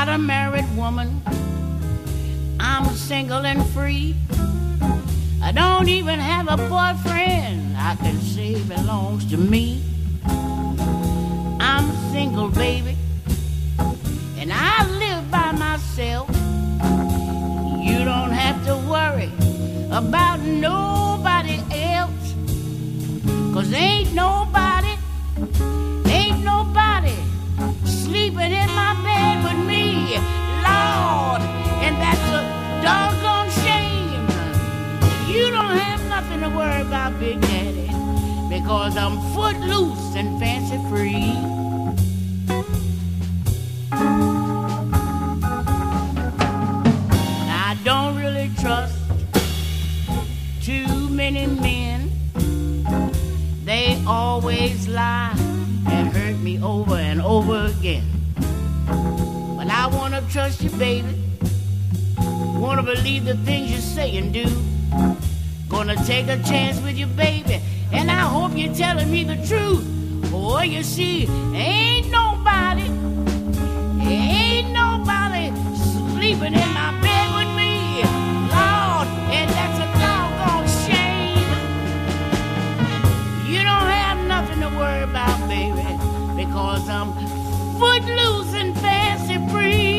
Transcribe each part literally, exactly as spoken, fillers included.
not a married woman. I'm single and free. I don't even have a boyfriend I can say belongs to me. I'm single, baby, and I live by myself. You don't have to worry about nobody else, 'cause ain't nobody, ain't nobody sleeping in my bed with me, Lord, and that's a doggone shame. You don't have nothing to worry about, Big Daddy, because I'm footloose and fancy free. I don't really trust too many men. They always lie and hurt me over and over again. But I wanna trust you, baby. Wanna believe the things you say and do. Gonna take a chance with you, baby, and I hope you're telling me the truth. Oh, you see, ain't nobody, ain't nobody sleeping in my bed with me, Lord, and that's a doggone shame. You don't have nothing to worry about, baby, because I'm footloose and fancy free.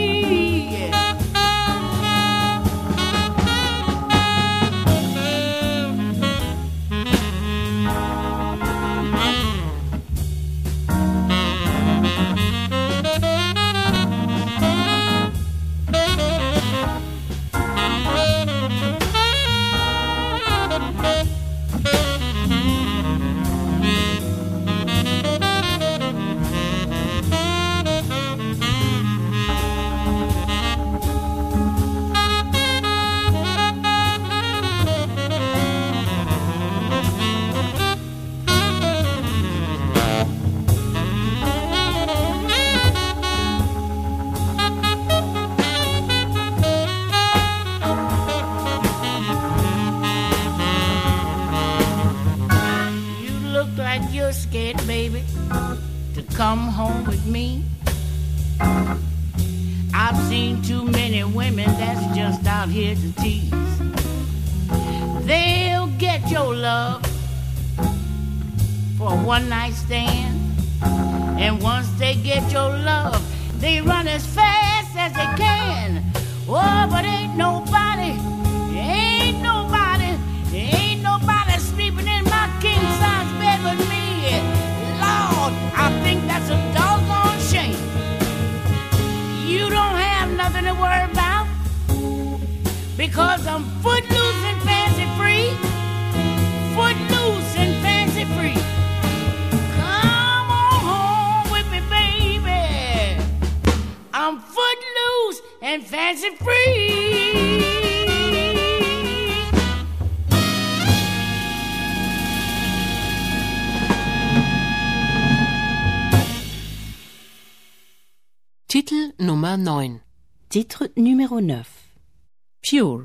Baby, to come home with me. I've seen too many women that's just out here to tease. They'll get your love for a one night stand, and once they get your love, they run as fast as they can. Oh, but ain't nobody, ain't nobody, ain't nobody sleeping in my king size bed with me. Lord, I think that's a doggone shame. You don't have nothing to worry about, because I'm footloose and fancy free. Footloose and fancy free. Come on home with me, baby. I'm footloose and fancy free. Titel Nummer neun. Titre numéro neuf. Pure.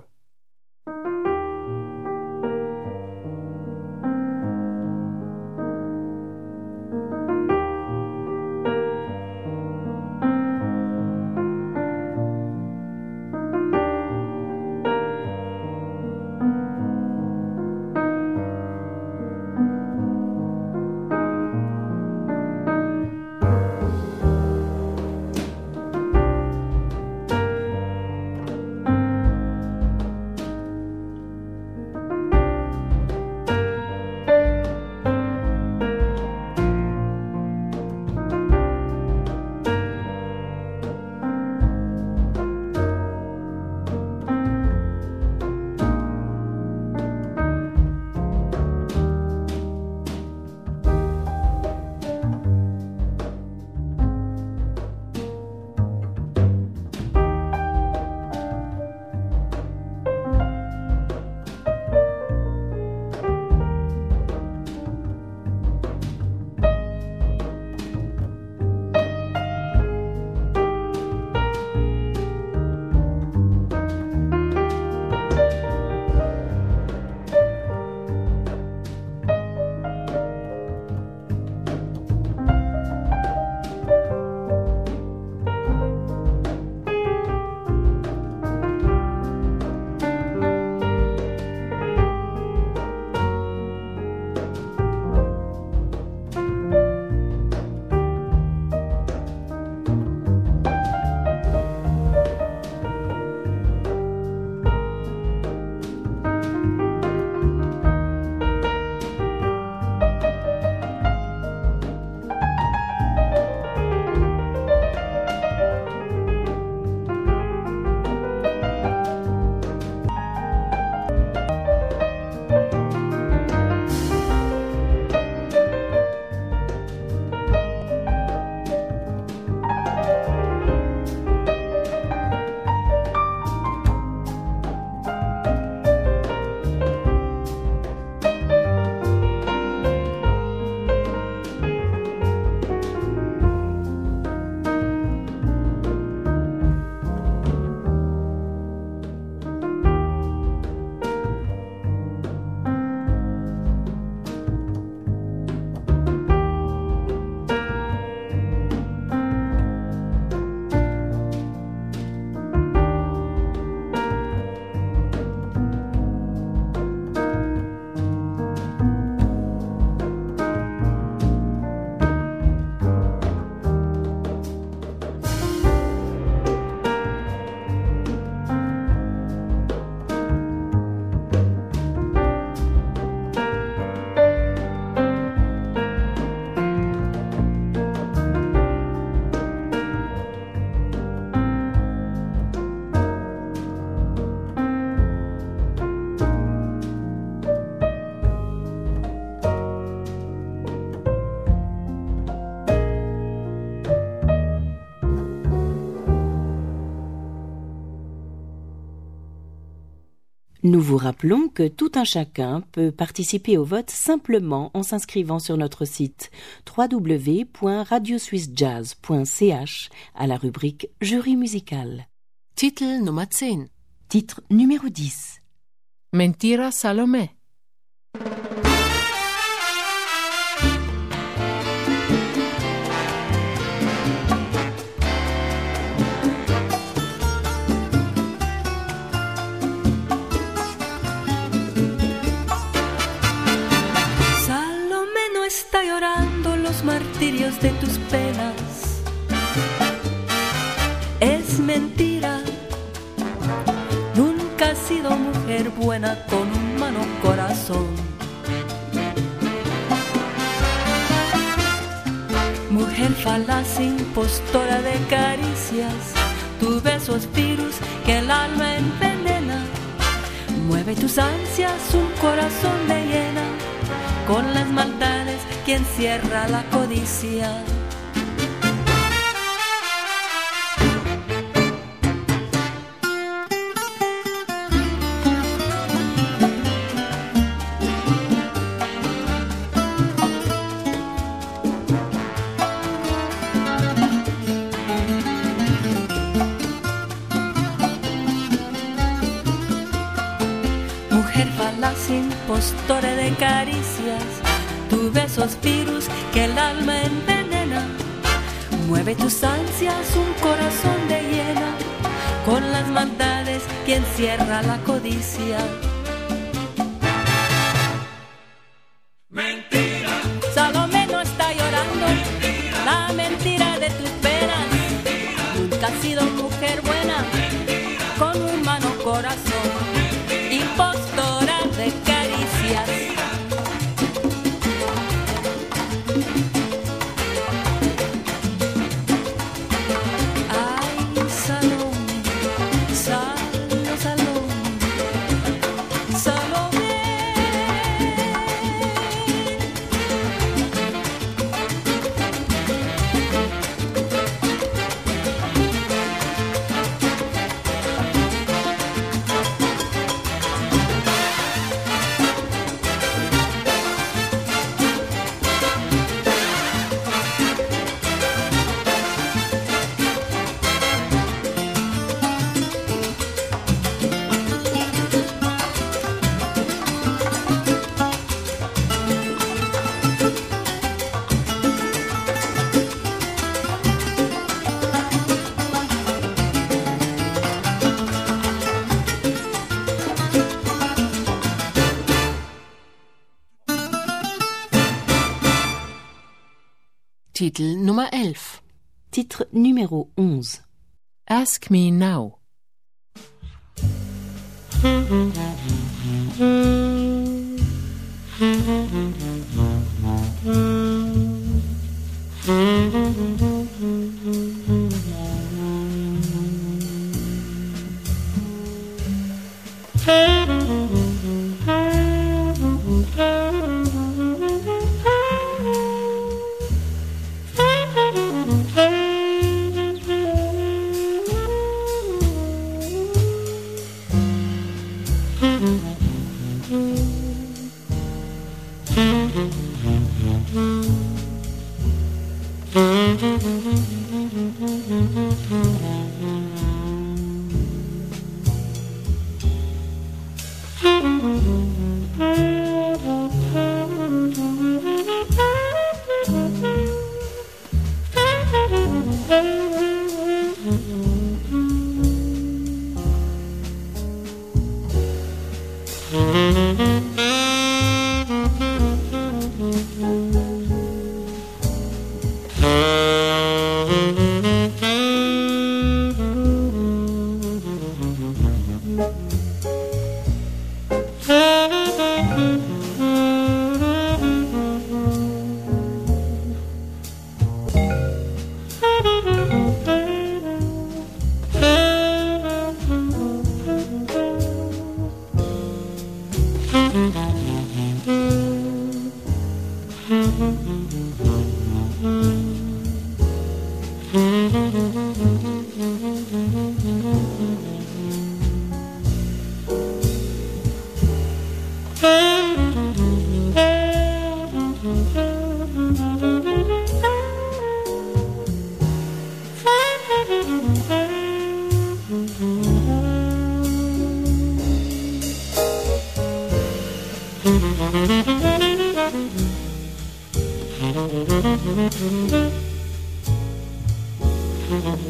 Nous vous rappelons que tout un chacun peut participer au vote simplement en s'inscrivant sur notre site w w w point radio suisse jazz point c h à la rubrique Jury musical. Titel Nummer zehn. Titre numéro dix. Mentira Salomé. Está llorando los martirios de tus penas. Es mentira. Nunca has sido mujer buena con un humano corazón. Mujer falaz, impostora de caricias. Tu beso es virus que el alma envenena. Mueve tus ansias, un corazón de hiena. Con las maldades que encierra la codicia. Mujer falaz, impostora de caricias. Tu beso es virus que el alma envenena. Mueve tus ansias, un corazón de hiena. Con las maldades que encierra la codicia. Mentira. Salomé no está llorando. Mentira. La mentira de tus penas. Mentira. Nunca has sido mujer buena. Mentira. Con un humano corazón. Mentira. Impostora de caricias. Titel Nummer elf. Titre numéro onze. Ask Me Now.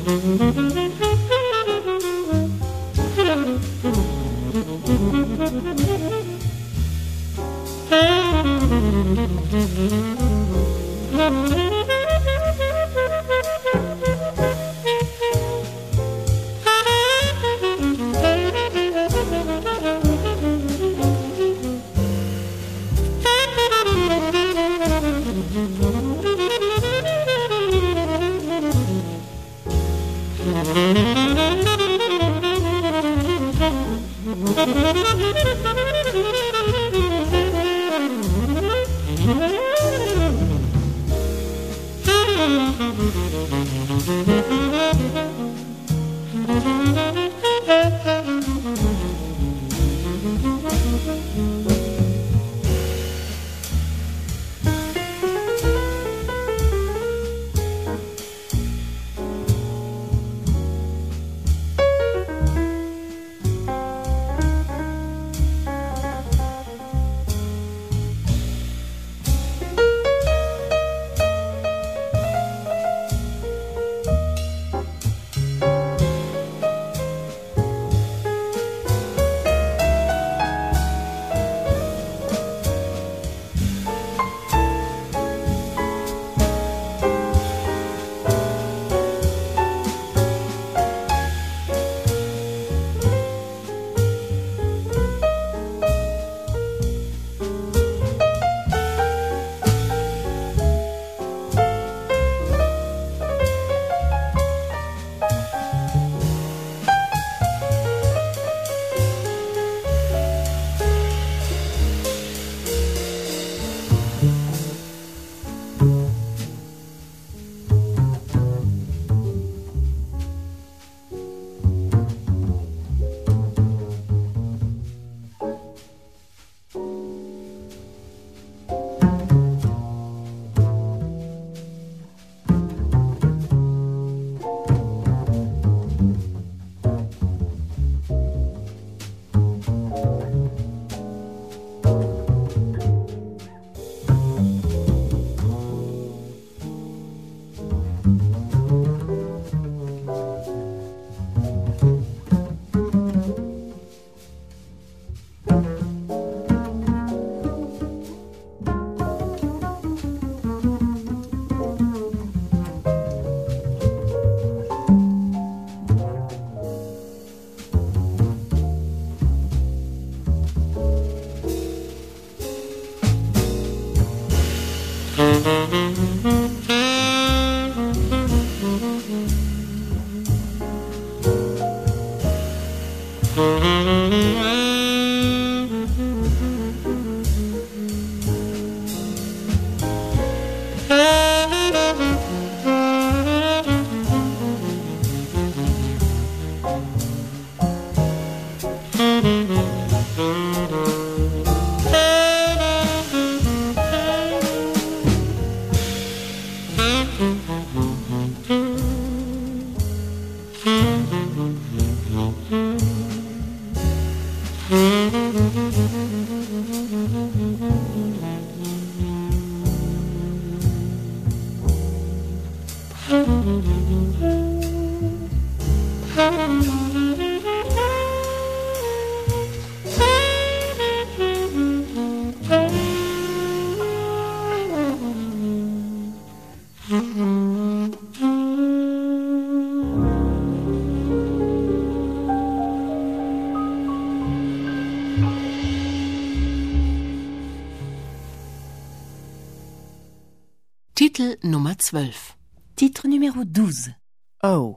Titel Nummer zwölf. Titre numéro douze. Oh.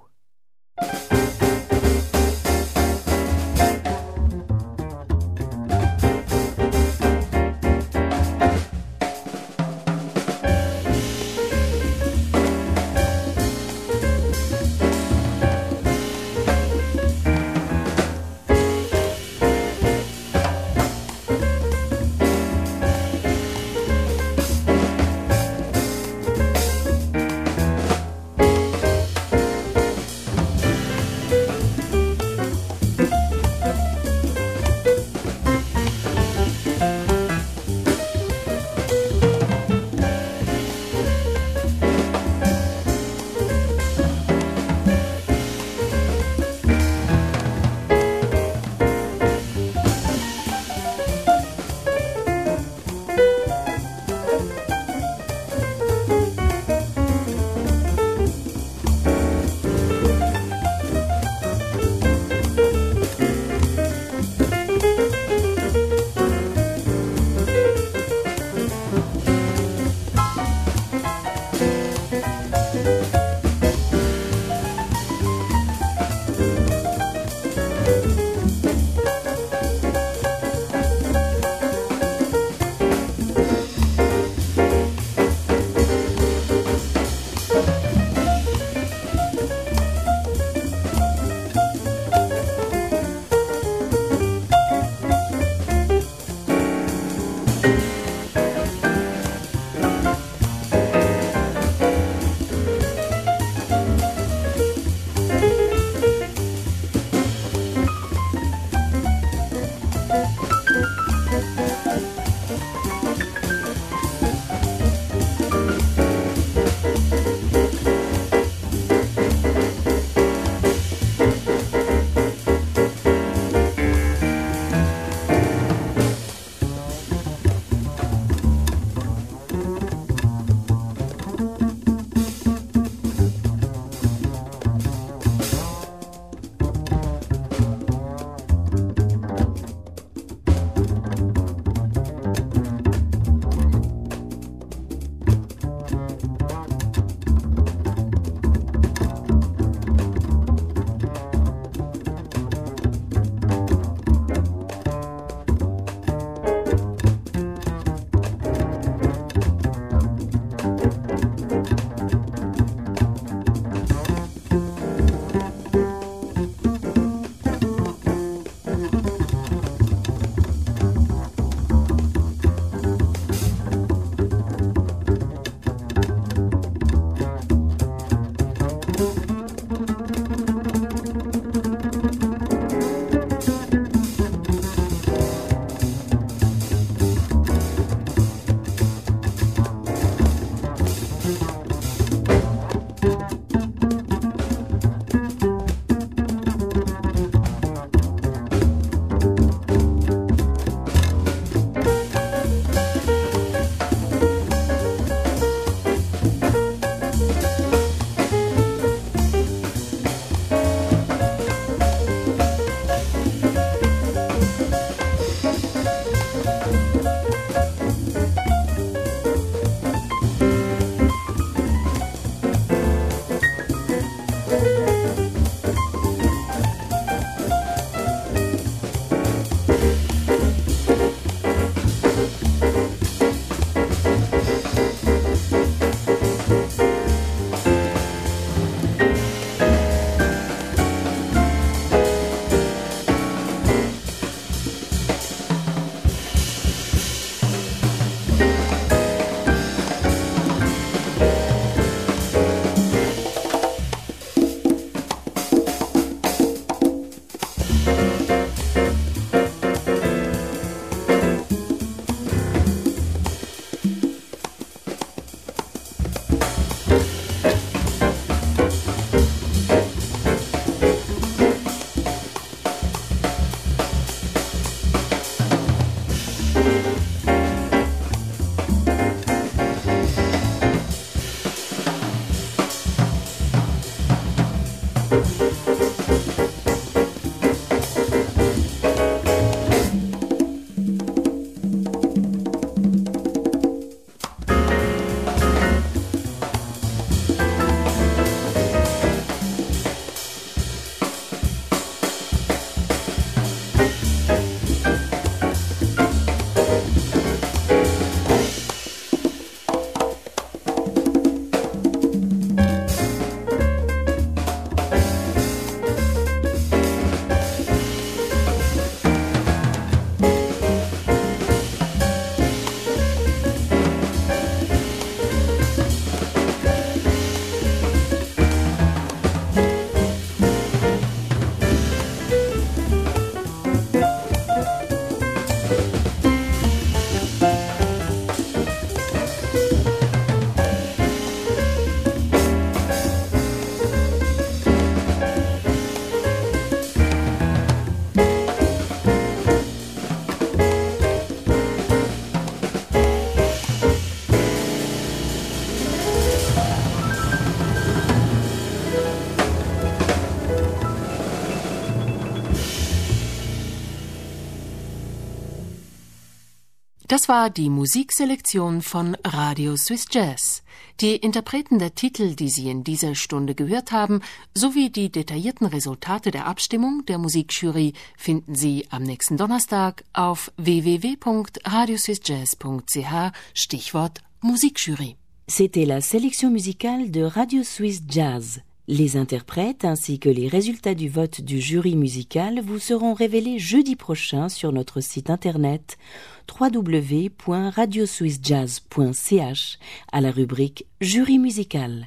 Das war die Musikselektion von Radio Swiss Jazz. Die Interpreten der Titel, die Sie in dieser Stunde gehört haben, sowie die detaillierten Resultate der Abstimmung der Musikjury finden Sie am nächsten Donnerstag auf w w w punkt radio swiss jazz punkt c h, Stichwort Musikjury. C'était la sélection musicale de Radio Swiss Jazz. Les interprètes ainsi que les résultats du vote du jury musical vous seront révélés jeudi prochain sur notre site internet w w w point radio swiss jazz point c h à la rubrique Jury musical.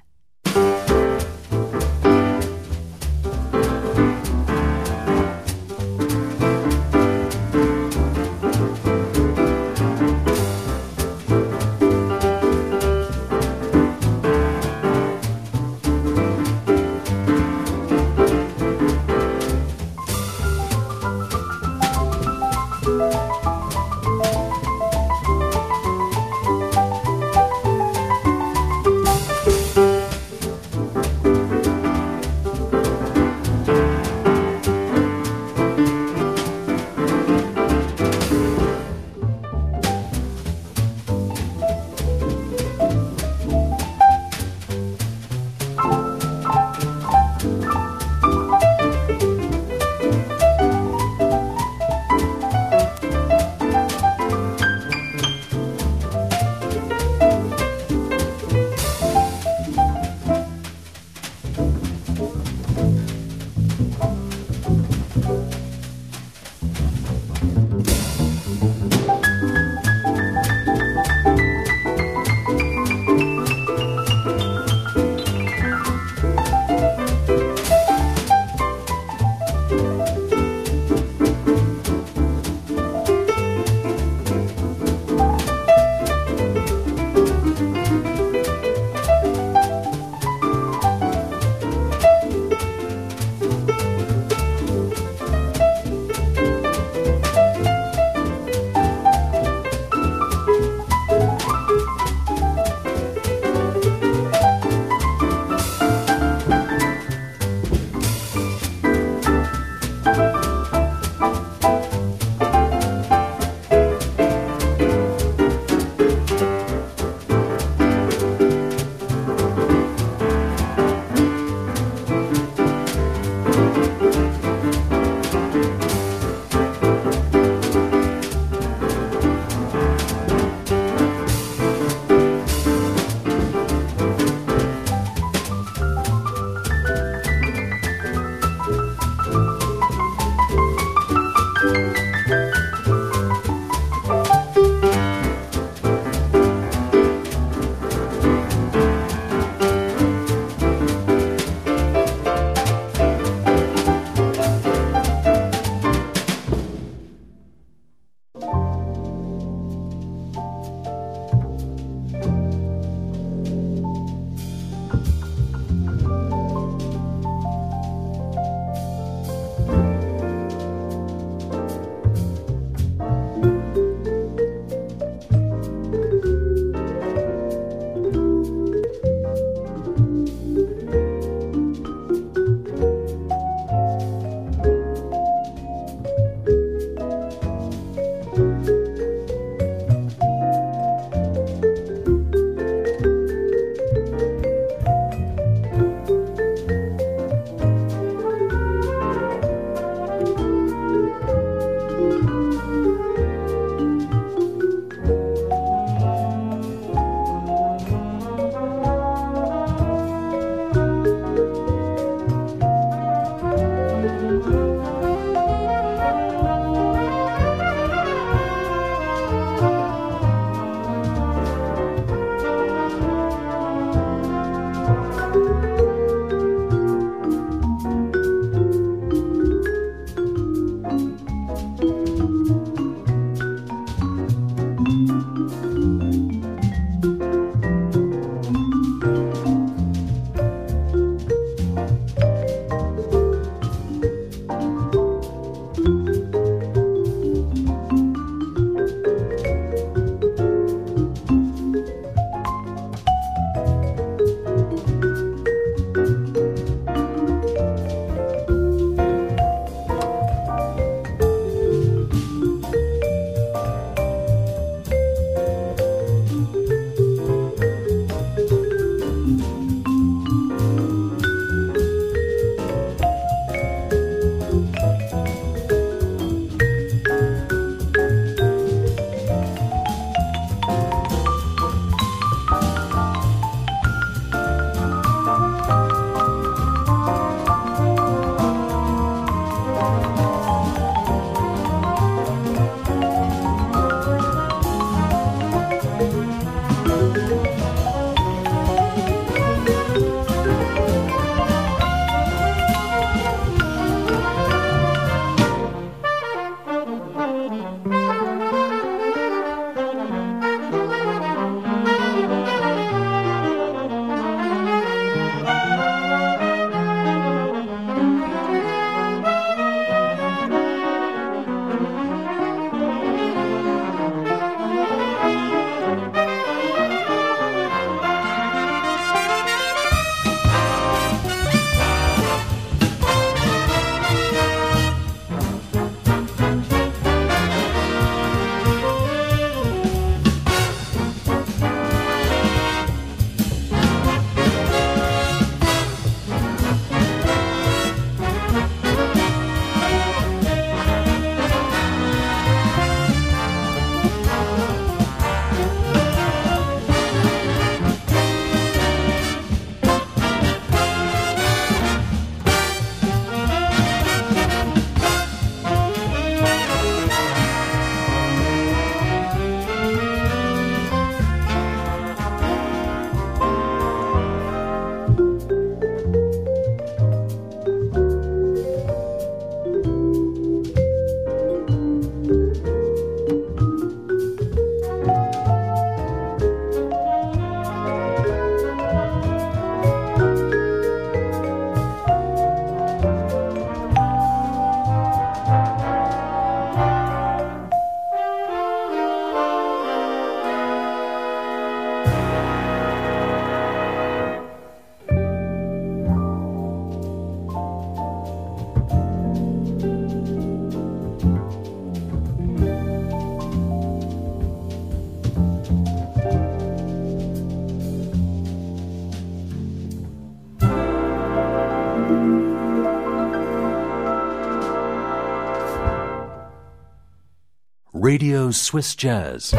Radio Swiss Jazz.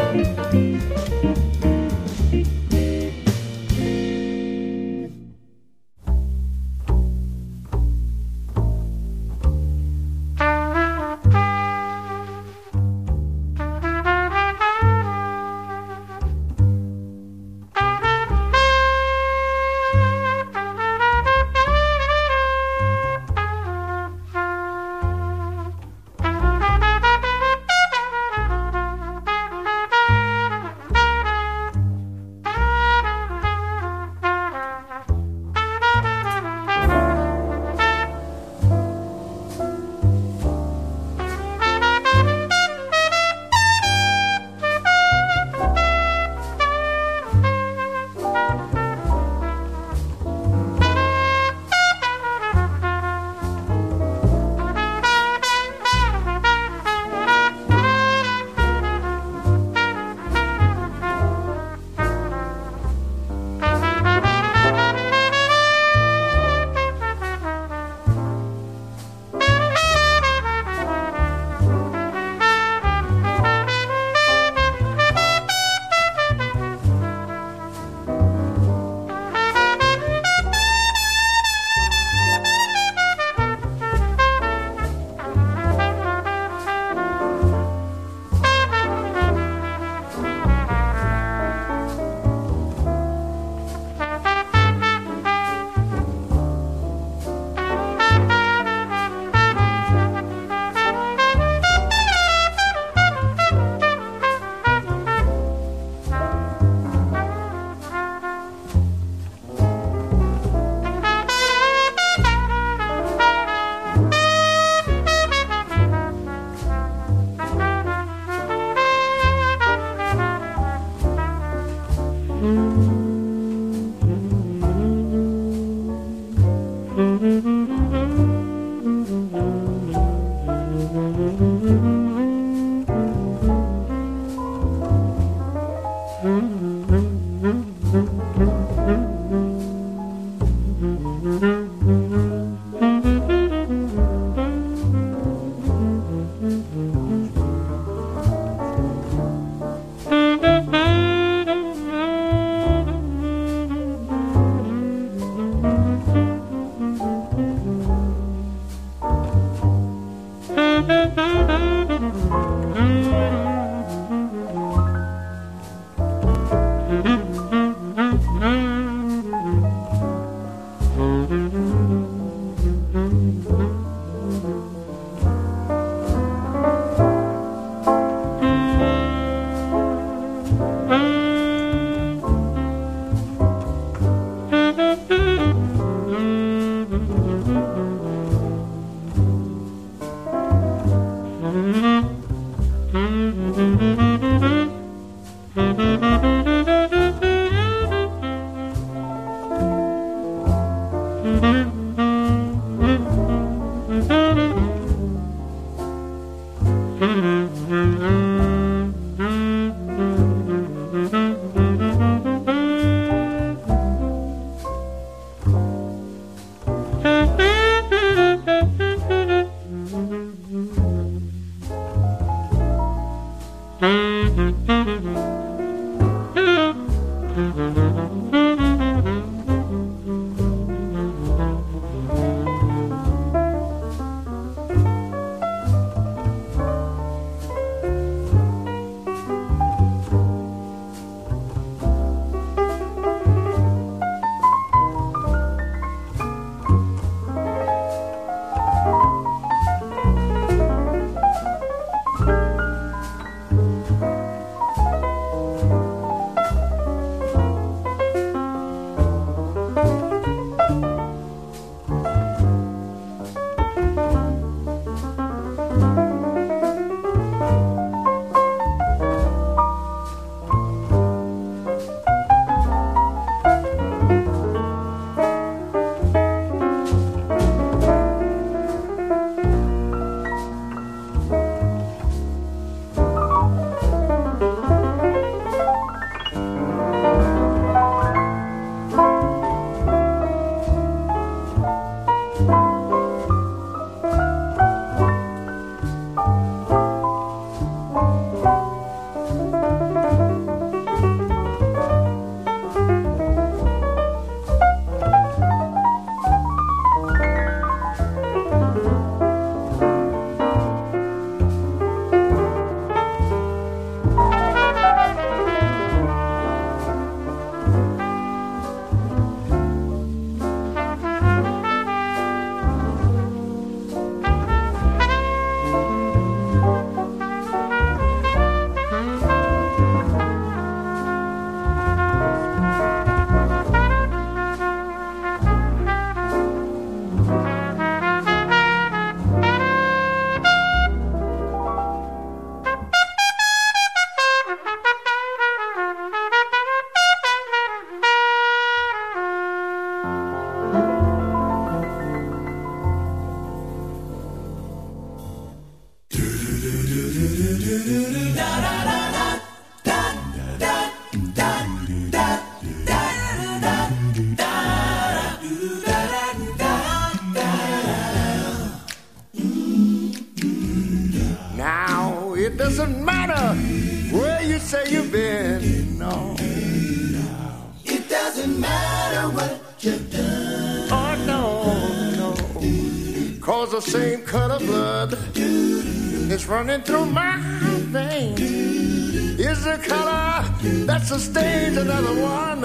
doesn't matter where you say you've been. No, it doesn't matter what you've done. Oh no, no, cause the same cut of blood is running through my veins. Is the color that sustains another one.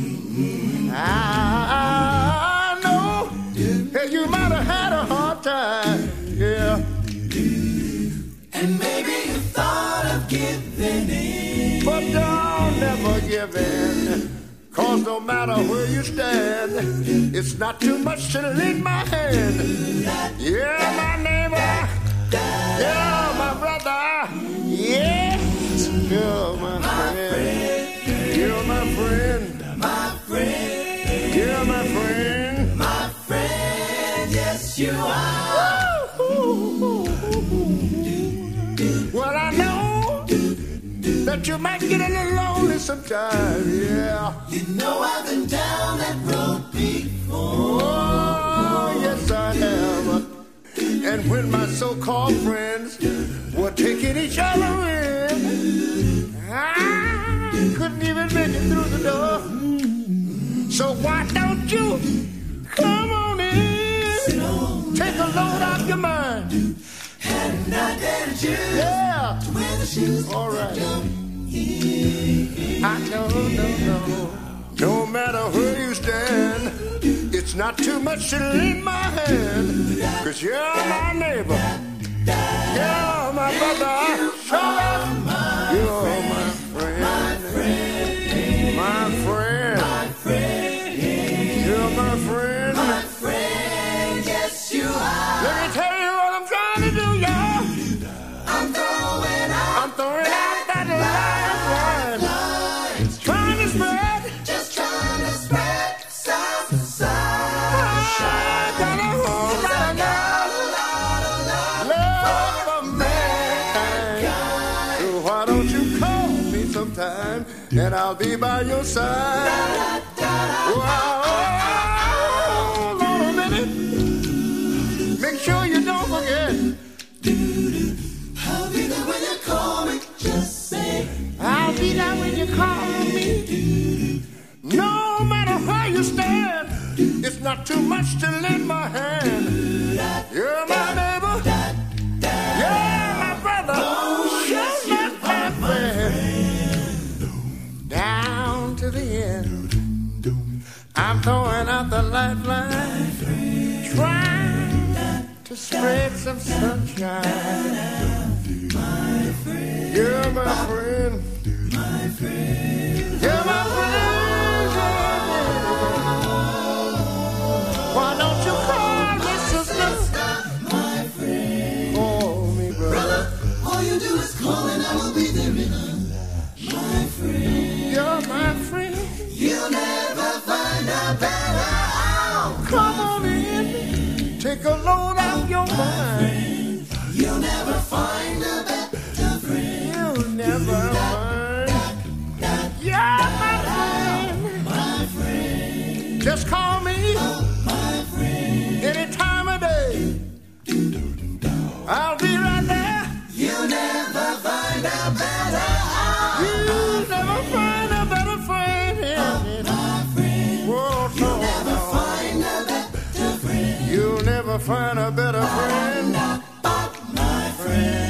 I know that you might have had a hard time, yeah. And maybe you thought of giving in, but don't never give in. Cause no matter where you stand, it's not too much to lend my hand. Yeah, my neighbor, yeah, my brother, yes, you're my friend, you're my friend, my friend, you're my friend, my friend, yes you are. Well, I know that you might get a little lonely sometime, yeah. You know I've been down that road before. Oh, yes I have. And when my so-called friends were taking each other in, I couldn't even make it through the door. So why don't you come on in, take a load off your mind. And I dare you, yeah, to wear the shoes. All right. I know, no, no. No matter where you stand, it's not too much to lend my hand. Cause you're my neighbor, you're my brother, you're my friend, my friend, my friend, you're my friend, my friend, yes you are. Let me tell you what I'm trying to do, y'all. I'm throwing out, I'm throwing out that lifeline, trying to spread, just trying to spread some sunshine. Got a whole lot of love for mankind. So why don't you call me sometime, and I'll be by your side. Whoa, hold on a minute. Make sure you don't forget. I'll be there when you call me. Just say I'll be there when you call me. No matter where you stand, it's not too much to lend my hand. You're my neighbor, you're my brother, you're my friend. Down to the end, I'm throwing out the lifeline, trying to spread some sunshine. You're my friend, my friend, you're my friend. Why don't you call me sister? my friend, Call me brother. all you do is call and I will be there in a my friend. You're my friend. You'll never find a better out. Come on in, take a load off your mind. You'll never find a better friend. You'll never find. You're my friend. My friend, Just call me my friend, any time of day. I'll be right there. you'll never find a better out. You'll never find a better friend. My friend, Whoa, no, never no. find a better friend. You'll never find a better friend. My friend.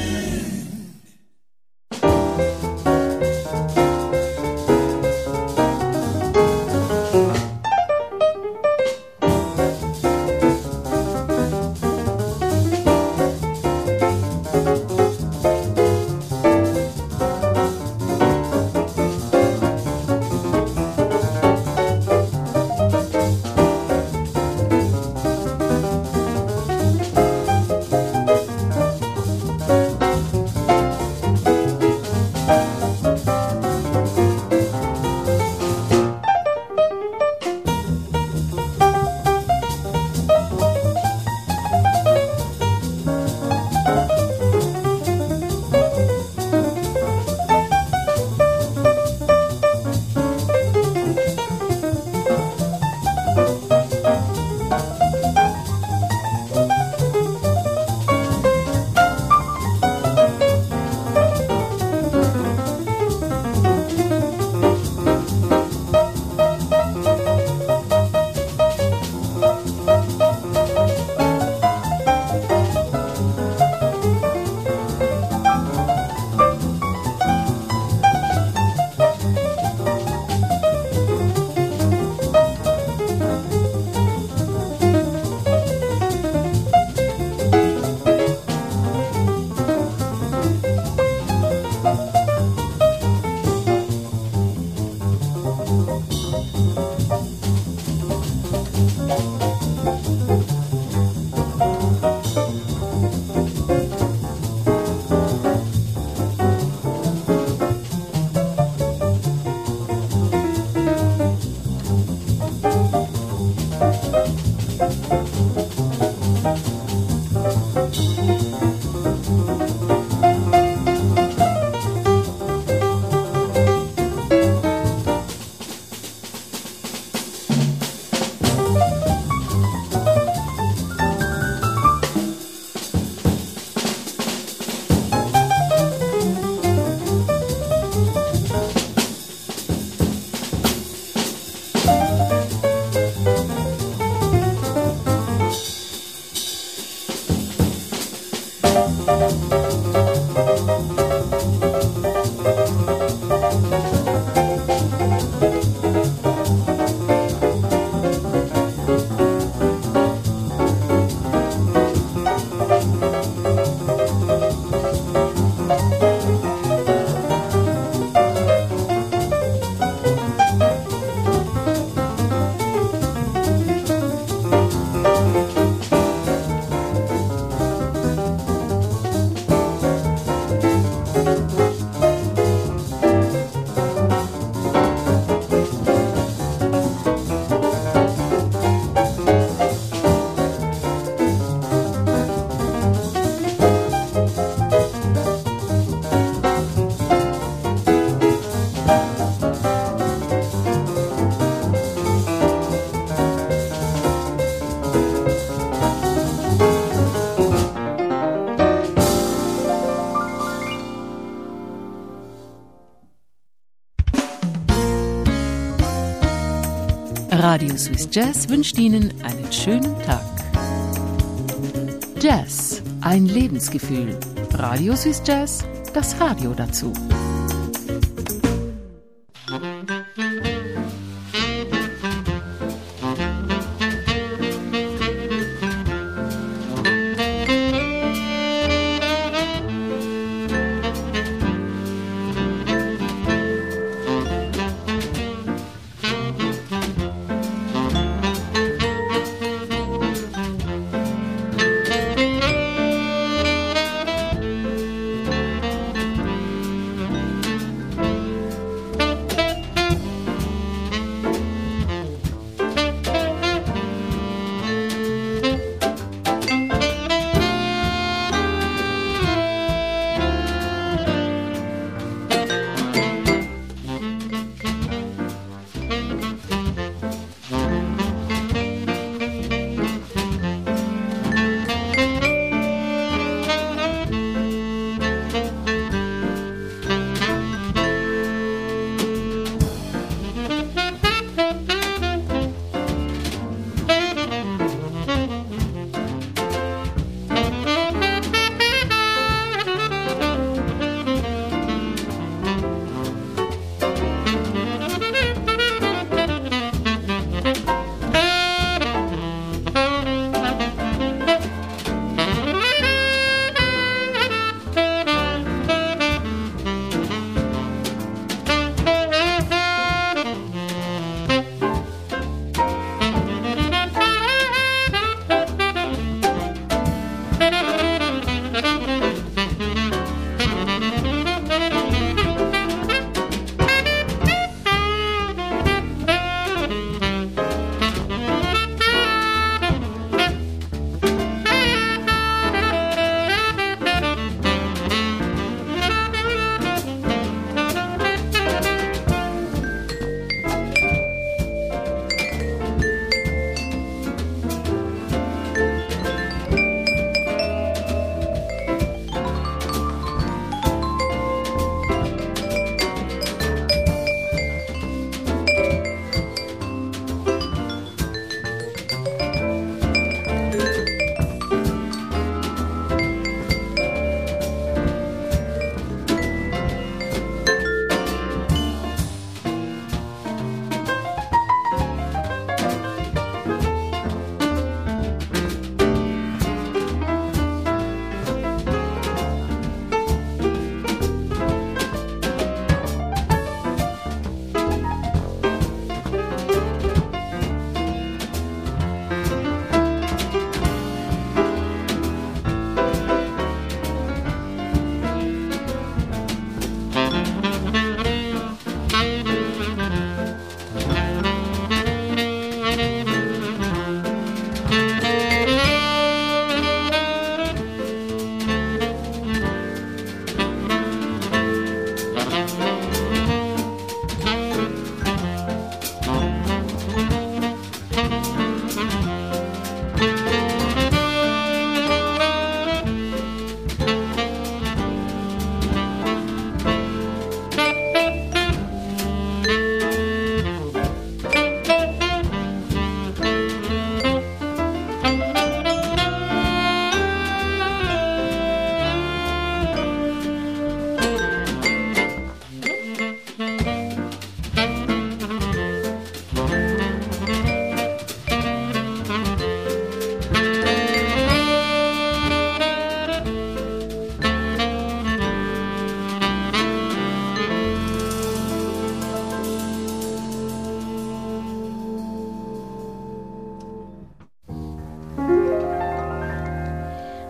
Radio Swiss Jazz wünscht Ihnen einen schönen Tag. Jazz, ein Lebensgefühl. Radio Swiss Jazz, das Radio dazu.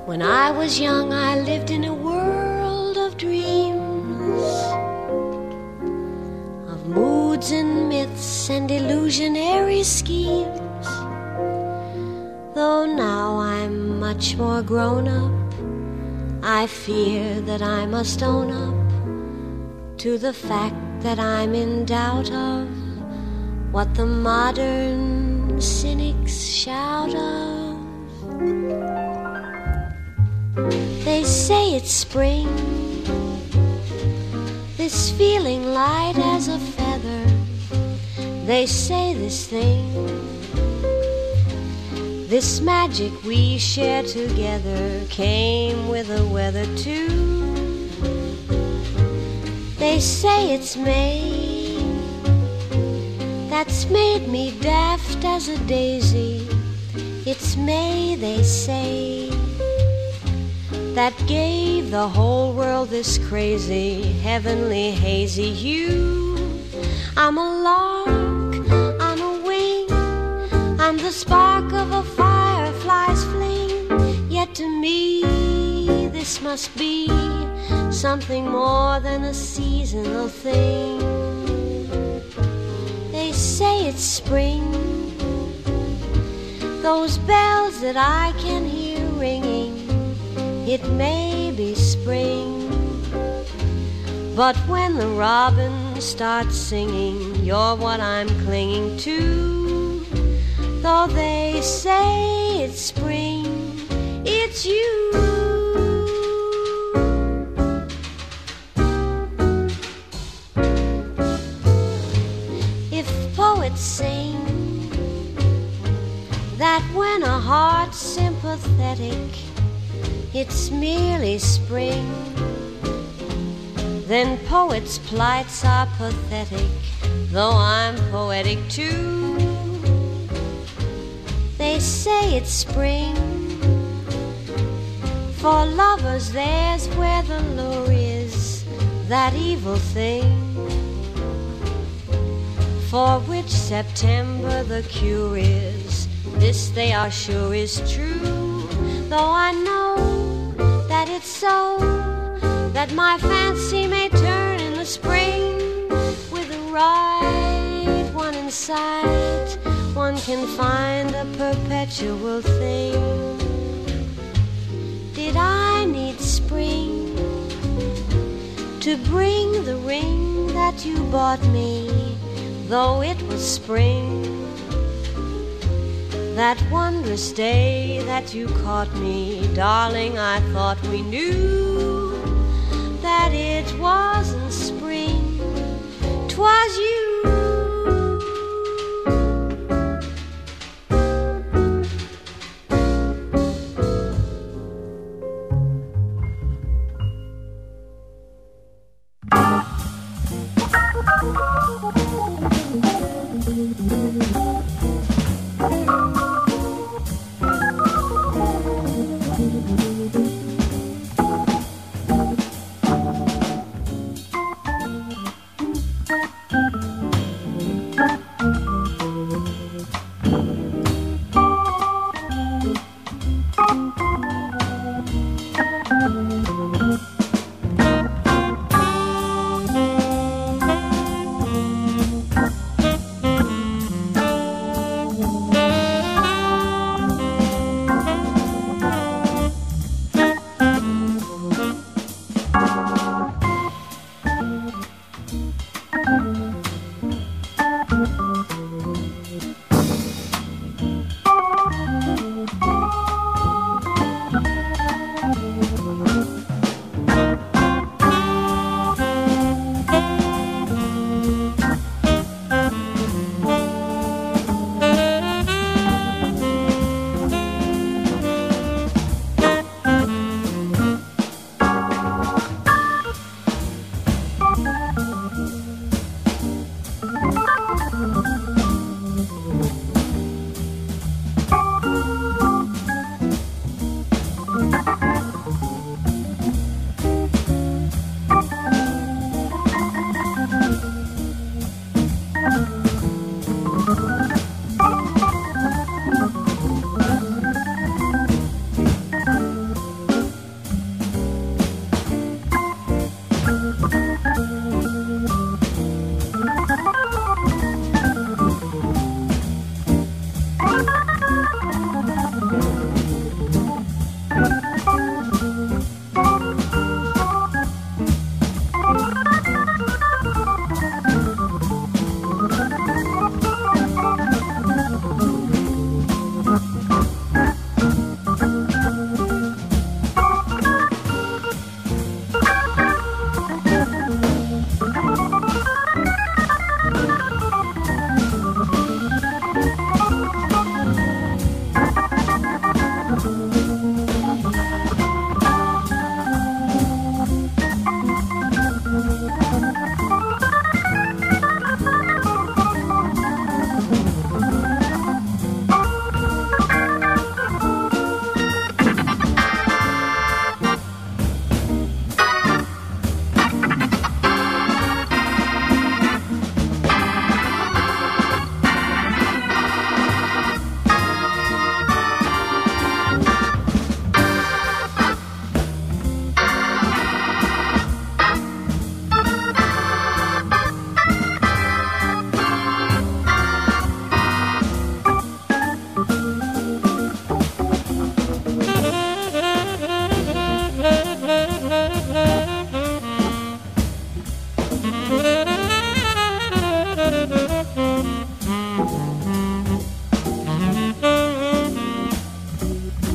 When I was young, I lived in a world of dreams, of moods and myths and illusionary schemes. Though now I'm much more grown up, I fear that I must own up to the fact that I'm in doubt of what the modern cynics shout of. They say it's spring, this feeling light as a feather. They say this thing, this magic we share together, came with the weather too. They say it's May, that's made me daft as a daisy. It's May, they say, that gave the whole world this crazy, heavenly, hazy hue. I'm a lark, I'm a wing, I'm the spark of a firefly's fling. Yet to me this must be something more than a seasonal thing. They say it's spring, those bells that I can hear ringing, it may be spring, but when the robin starts singing, you're what I'm clinging to. Though they say it's spring, it's you. If poets sing that when a heart's sympathetic, it's merely spring, then poets' plights are pathetic, though I'm poetic too. They say it's spring, for lovers there's where the lure is, that evil thing, for which September the cure is. This they are sure is true, though I know that it's so, that my fancy may turn in the spring. With the right one in sight, one can find a perpetual thing. Did I need spring to bring the ring that you bought me, though it was spring? That wondrous day that you caught me, darling, I thought we knew that it wasn't spring, 'twas you.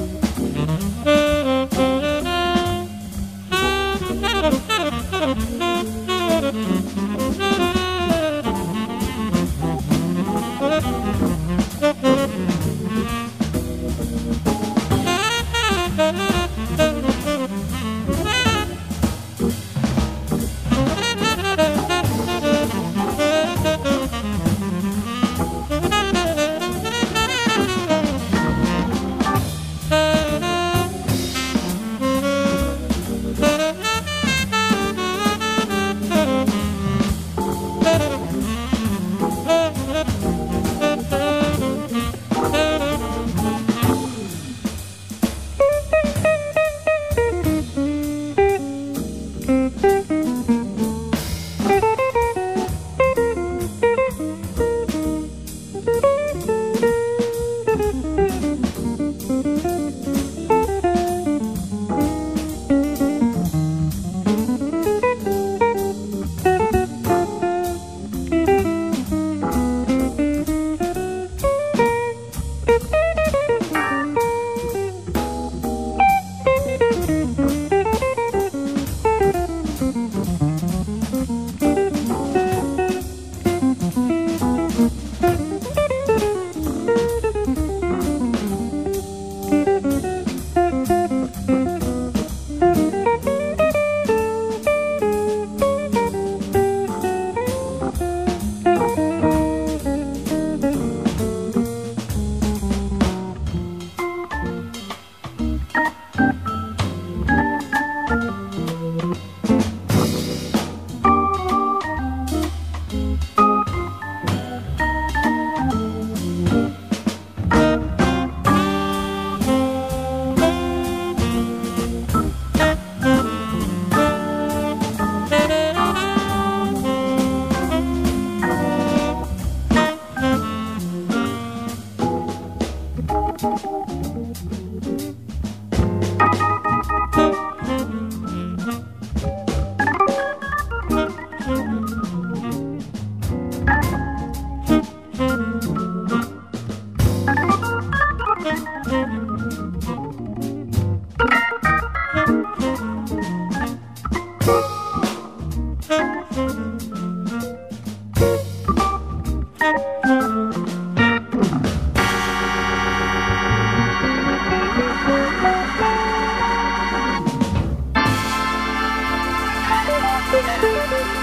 Thank you.